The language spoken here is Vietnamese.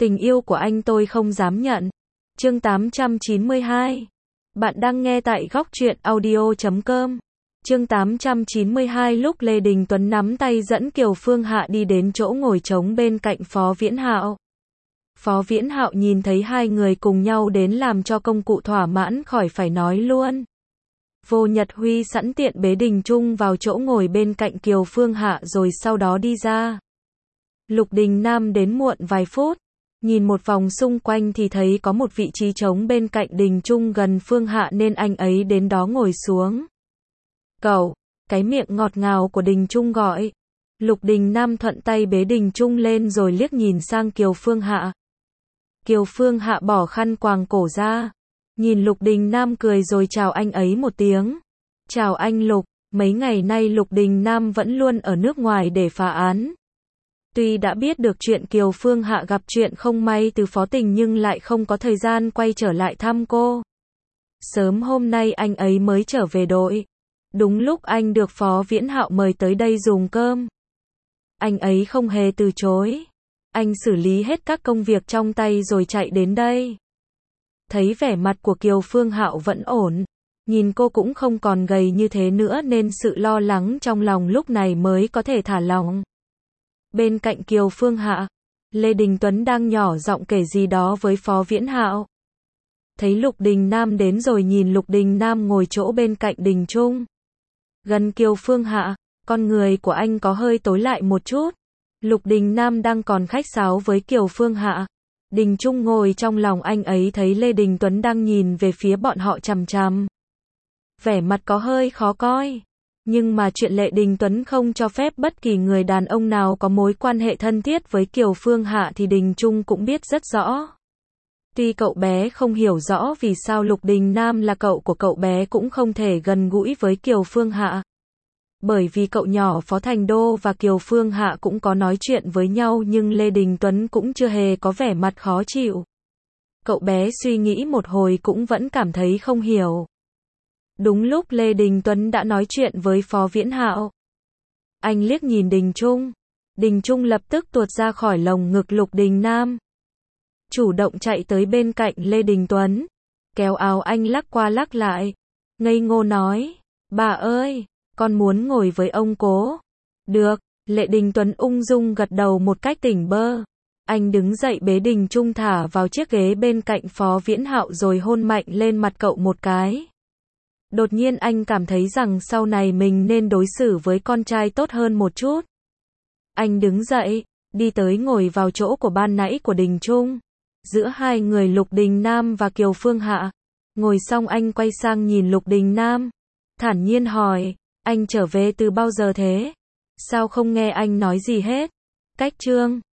Tình yêu của anh tôi không dám nhận. Chương 892. Bạn đang nghe tại góc truyện audio.com. Chương 892. Lúc Lê Đình Tuấn nắm tay dẫn Kiều Phương Hạ đi đến chỗ ngồi trống bên cạnh Phó Viễn Hạo. Phó Viễn Hạo nhìn thấy hai người cùng nhau đến làm cho công cụ thỏa mãn khỏi phải nói luôn. Vô Nhật Huy sẵn tiện bế Đình Trung vào chỗ ngồi bên cạnh Kiều Phương Hạ rồi sau đó đi ra. Lục Đình Nam đến muộn vài phút, nhìn một vòng xung quanh thì thấy có một vị trí trống bên cạnh Đình Trung gần Phương Hạ nên anh ấy đến đó ngồi xuống. Cậu, cái miệng ngọt ngào của Đình Trung gọi. Lục Đình Nam thuận tay bế Đình Trung lên rồi liếc nhìn sang Kiều Phương Hạ. Kiều Phương Hạ bỏ khăn quàng cổ ra, nhìn Lục Đình Nam cười rồi chào anh ấy một tiếng. Chào anh Lục, mấy ngày nay Lục Đình Nam vẫn luôn ở nước ngoài để phá án. Tuy đã biết được chuyện Kiều Phương Hạ gặp chuyện không may từ Phó Tình nhưng lại không có thời gian quay trở lại thăm cô. Sớm hôm nay anh ấy mới trở về đội. Đúng lúc anh được Phó Viễn Hạo mời tới đây dùng cơm. Anh ấy không hề từ chối. Anh xử lý hết các công việc trong tay rồi chạy đến đây. Thấy vẻ mặt của Kiều Phương Hạo vẫn ổn. Nhìn cô cũng không còn gầy như thế nữa nên sự lo lắng trong lòng lúc này mới có thể thả lỏng. Bên cạnh Kiều Phương Hạ, Lê Đình Tuấn đang nhỏ giọng kể gì đó với Phó Viễn Hạo. Thấy Lục Đình Nam đến rồi nhìn Lục Đình Nam ngồi chỗ bên cạnh Đình Trung. Gần Kiều Phương Hạ, con người của anh có hơi tối lại một chút. Lục Đình Nam đang còn khách sáo với Kiều Phương Hạ. Đình Trung ngồi trong lòng anh ấy thấy Lê Đình Tuấn đang nhìn về phía bọn họ chằm chằm. Vẻ mặt có hơi khó coi. Nhưng mà chuyện Lê Đình Tuấn không cho phép bất kỳ người đàn ông nào có mối quan hệ thân thiết với Kiều Phương Hạ thì Đình Trung cũng biết rất rõ. Tuy cậu bé không hiểu rõ vì sao Lục Đình Nam là cậu của cậu bé cũng không thể gần gũi với Kiều Phương Hạ. Bởi vì cậu nhỏ Phó Thành Đô và Kiều Phương Hạ cũng có nói chuyện với nhau nhưng Lê Đình Tuấn cũng chưa hề có vẻ mặt khó chịu. Cậu bé suy nghĩ một hồi cũng vẫn cảm thấy không hiểu. Đúng lúc Lê Đình Tuấn đã nói chuyện với Phó Viễn Hạo. Anh liếc nhìn Đình Trung. Đình Trung lập tức tuột ra khỏi lồng ngực Lục Đình Nam. Chủ động chạy tới bên cạnh Lê Đình Tuấn. Kéo áo anh lắc qua lắc lại. Ngây ngô nói. Bà ơi, con muốn ngồi với ông cố. Được, Lê Đình Tuấn ung dung gật đầu một cách tỉnh bơ. Anh đứng dậy bế Đình Trung thả vào chiếc ghế bên cạnh Phó Viễn Hạo rồi hôn mạnh lên mặt cậu một cái. Đột nhiên anh cảm thấy rằng sau này mình nên đối xử với con trai tốt hơn một chút. Anh đứng dậy, đi tới ngồi vào chỗ của ban nãy của Đình Trung. Giữa hai người Lục Đình Nam và Kiều Phương Hạ. Ngồi xong anh quay sang nhìn Lục Đình Nam. Thản nhiên hỏi, anh trở về từ bao giờ thế? Sao không nghe anh nói gì hết? Cách chương